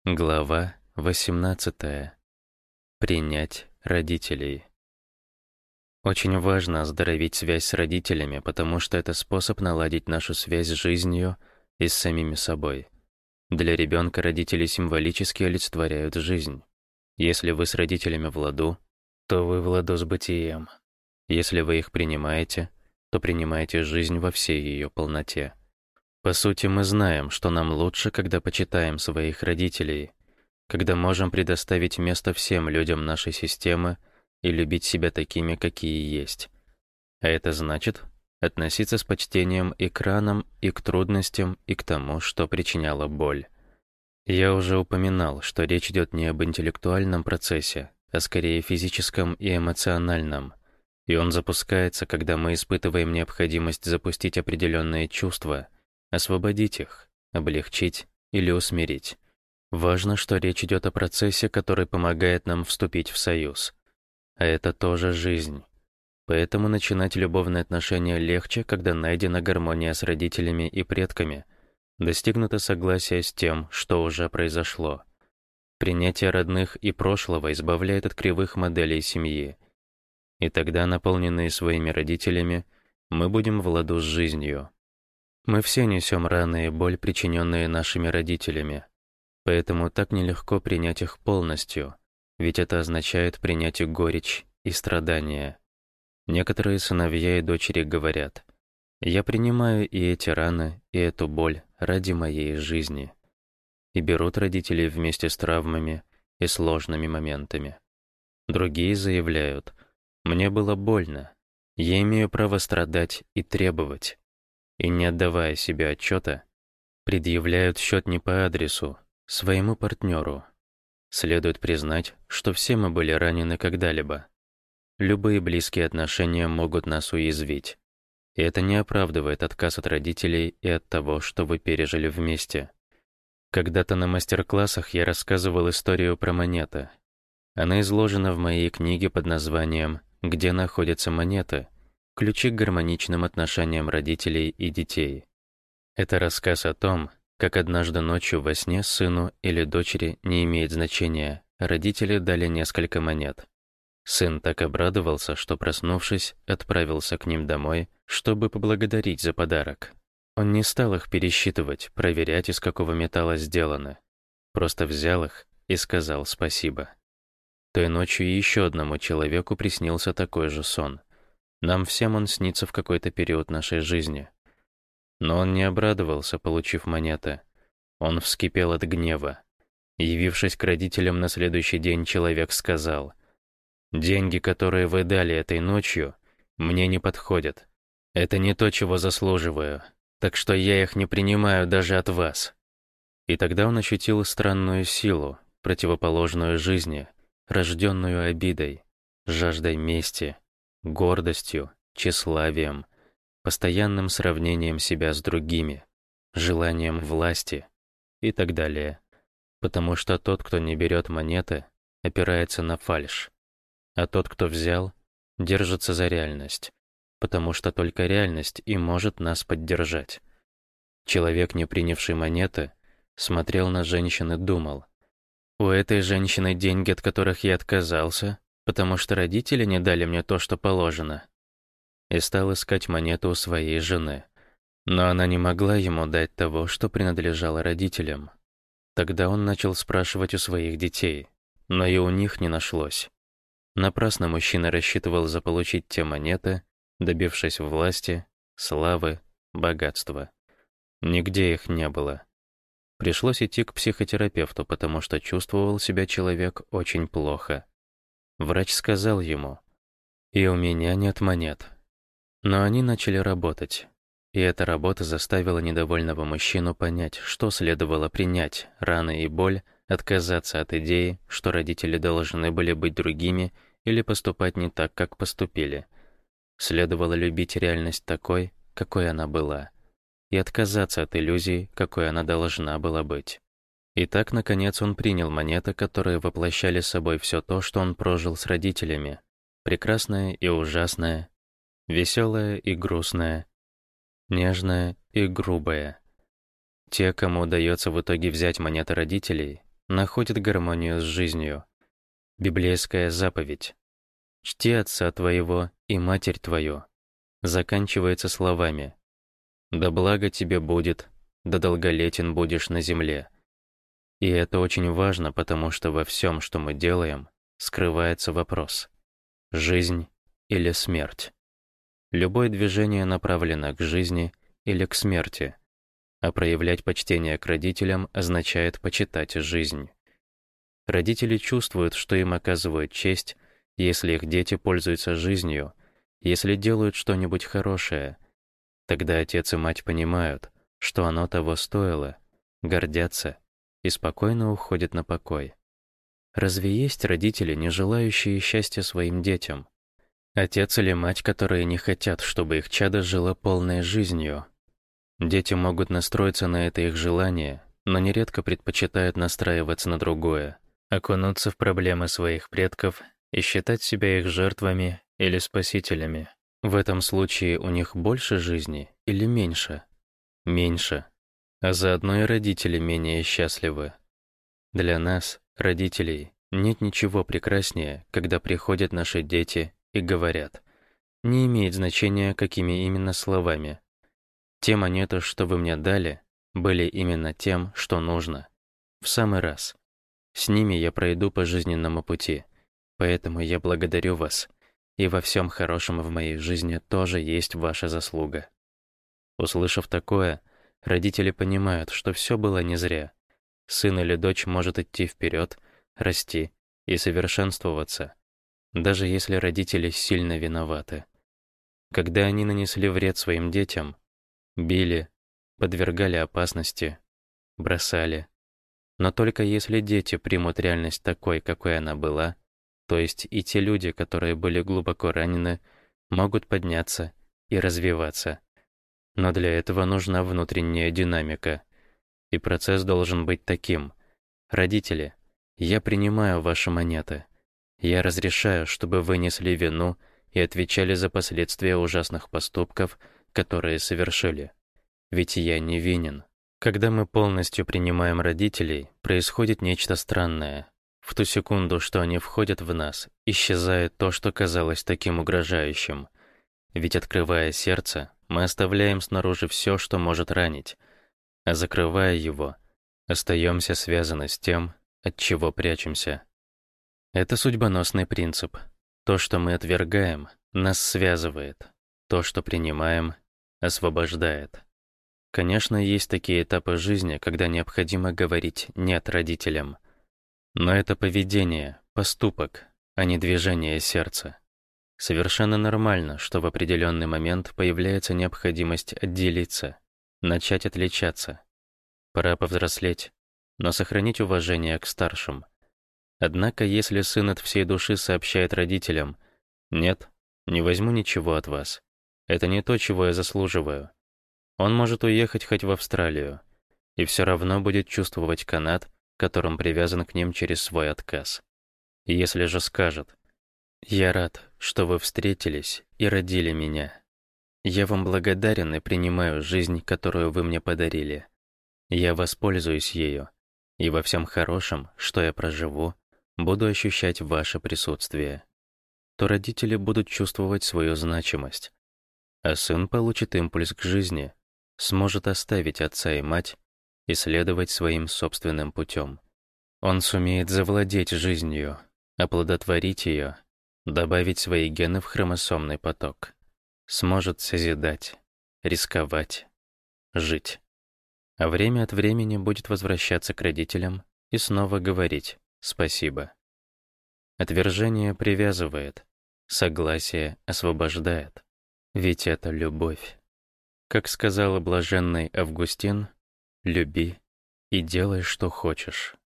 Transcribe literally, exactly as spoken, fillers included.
Глава восемнадцатая. Принять родителей. Очень важно оздоровить связь с родителями, потому что это способ наладить нашу связь с жизнью и с самими собой. Для ребенка родители символически олицетворяют жизнь. Если вы с родителями в ладу, то вы в ладу с бытием. Если вы их принимаете, то принимаете жизнь во всей ее полноте. По сути, мы знаем, что нам лучше, когда почитаем своих родителей, когда можем предоставить место всем людям нашей системы и любить себя такими, какие есть. А это значит относиться с почтением и к ранам, и к трудностям, и к тому, что причиняло боль. Я уже упоминал, что речь идет не об интеллектуальном процессе, а скорее физическом и эмоциональном. И он запускается, когда мы испытываем необходимость запустить определенные чувства, освободить их, облегчить или усмирить. Важно, что речь идет о процессе, который помогает нам вступить в союз. А это тоже жизнь. Поэтому начинать любовные отношения легче, когда найдена гармония с родителями и предками, достигнуто согласие с тем, что уже произошло. Принятие родных и прошлого избавляет от кривых моделей семьи. И тогда, наполненные своими родителями, мы будем в ладу с жизнью. Мы все несем раны и боль, причиненные нашими родителями. Поэтому так нелегко принять их полностью, ведь это означает принять и горечь, и страдания. Некоторые сыновья и дочери говорят: «Я принимаю и эти раны, и эту боль ради моей жизни». И берут родителей вместе с травмами и сложными моментами. Другие заявляют: «Мне было больно, я имею право страдать и требовать». И, не отдавая себе отчета, предъявляют счет не по адресу, своему партнеру. Следует признать, что все мы были ранены когда-либо. Любые близкие отношения могут нас уязвить. И это не оправдывает отказ от родителей и от того, что вы пережили вместе. Когда-то на мастер-классах я рассказывал историю про монеты. Она изложена в моей книге под названием «Где находятся монеты? Ключи к гармоничным отношениям родителей и детей». Это рассказ о том, как однажды ночью во сне сыну или дочери, не имеет значения, родители дали несколько монет. Сын так обрадовался, что, проснувшись, отправился к ним домой, чтобы поблагодарить за подарок. Он не стал их пересчитывать, проверять, из какого металла сделаны. Просто взял их и сказал спасибо. Той ночью еще одному человеку приснился такой же сон. Нам всем он снится в какой-то период нашей жизни. Но он не обрадовался, получив монеты. Он вскипел от гнева. Явившись к родителям на следующий день, человек сказал: «Деньги, которые вы дали этой ночью, мне не подходят. Это не то, чего заслуживаю, так что я их не принимаю даже от вас». И тогда он ощутил странную силу, противоположную жизни, рожденную обидой, жаждой мести, гордостью, тщеславием, постоянным сравнением себя с другими, желанием власти и так далее. Потому что тот, кто не берет монеты, опирается на фальшь, а тот, кто взял, держится за реальность, потому что только реальность и может нас поддержать. Человек, не принявший монеты, смотрел на женщин и думал: «У этой женщины деньги, от которых я отказался, потому что родители не дали мне то, что положено». И стал искать монету у своей жены. Но она не могла ему дать того, что принадлежало родителям. Тогда он начал спрашивать у своих детей, но и у них не нашлось. Напрасно мужчина рассчитывал заполучить те монеты, добившись власти, славы, богатства. Нигде их не было. Пришлось идти к психотерапевту, потому что чувствовал себя человек очень плохо. Врач сказал ему: «И у меня нет монет». Но они начали работать. И эта работа заставила недовольного мужчину понять, что следовало принять: раны и боль, отказаться от идеи, что родители должны были быть другими или поступать не так, как поступили. Следовало любить реальность такой, какой она была, и отказаться от иллюзий, какой она должна была быть. И так, наконец, он принял монеты, которые воплощали собой все то, что он прожил с родителями: прекрасное и ужасное, веселое и грустное, нежное и грубое. Те, кому удается в итоге взять монеты родителей, находит гармонию с жизнью. Библейская заповедь «Чти отца твоего и матерь твою» заканчивается словами «Да благо тебе будет, да долголетен будешь на земле». И это очень важно, потому что во всем, что мы делаем, скрывается вопрос «жизнь или смерть?». Любое движение направлено к жизни или к смерти, а проявлять почтение к родителям означает почитать жизнь. Родители чувствуют, что им оказывают честь, если их дети пользуются жизнью, если делают что-нибудь хорошее. Тогда отец и мать понимают, что оно того стоило, гордятся и спокойно уходят на покой. Разве есть родители, не желающие счастья своим детям? Отец или мать, которые не хотят, чтобы их чадо жило полной жизнью? Дети могут настроиться на это их желание, но нередко предпочитают настраиваться на другое, окунуться в проблемы своих предков и считать себя их жертвами или спасителями. В этом случае у них больше жизни или меньше? Меньше. А заодно и родители менее счастливы. Для нас, родителей, нет ничего прекраснее, когда приходят наши дети и говорят: «Не имеет значения, какими именно словами. Те монеты, что вы мне дали, были именно тем, что нужно. В самый раз. С ними я пройду по жизненному пути, поэтому я благодарю вас, и во всем хорошем в моей жизни тоже есть ваша заслуга». Услышав такое, родители понимают, что все было не зря. Сын или дочь может идти вперед, расти и совершенствоваться, даже если родители сильно виноваты. Когда они нанесли вред своим детям, били, подвергали опасности, бросали. Но только если дети примут реальность такой, какой она была, то есть и те люди, которые были глубоко ранены, могут подняться и развиваться. Но для этого нужна внутренняя динамика. И процесс должен быть таким: родители, я принимаю ваши монеты. Я разрешаю, чтобы вы несли вину и отвечали за последствия ужасных поступков, которые совершили. Ведь я невинен. Когда мы полностью принимаем родителей, происходит нечто странное. В ту секунду, что они входят в нас, исчезает то, что казалось таким угрожающим. Ведь, открывая сердце, мы оставляем снаружи все, что может ранить, а закрывая его, остаемся связаны с тем, от чего прячемся. Это судьбоносный принцип. То, что мы отвергаем, нас связывает. То, что принимаем, освобождает. Конечно, есть такие этапы жизни, когда необходимо говорить «нет» родителям. Но это поведение, поступок, а не движение сердца. Совершенно нормально, что в определенный момент появляется необходимость отделиться, начать отличаться. Пора повзрослеть, но сохранить уважение к старшим. Однако, если сын от всей души сообщает родителям: «Нет, не возьму ничего от вас. Это не то, чего я заслуживаю», он может уехать хоть в Австралию и все равно будет чувствовать канат, которым привязан к ним через свой отказ. Если же скажет: «Я рад, что вы встретились и родили меня. Я вам благодарен и принимаю жизнь, которую вы мне подарили. Я воспользуюсь ею, и во всем хорошем, что я проживу, буду ощущать ваше присутствие», то родители будут чувствовать свою значимость, а сын получит импульс к жизни, сможет оставить отца и мать и следовать своим собственным путем. Он сумеет завладеть жизнью, оплодотворить ее, добавить свои гены в хромосомный поток, сможет созидать, рисковать, жить. А время от времени будет возвращаться к родителям и снова говорить «спасибо». Отвержение привязывает, согласие освобождает, ведь это любовь. Как сказал блаженный Августин: «Люби и делай, что хочешь».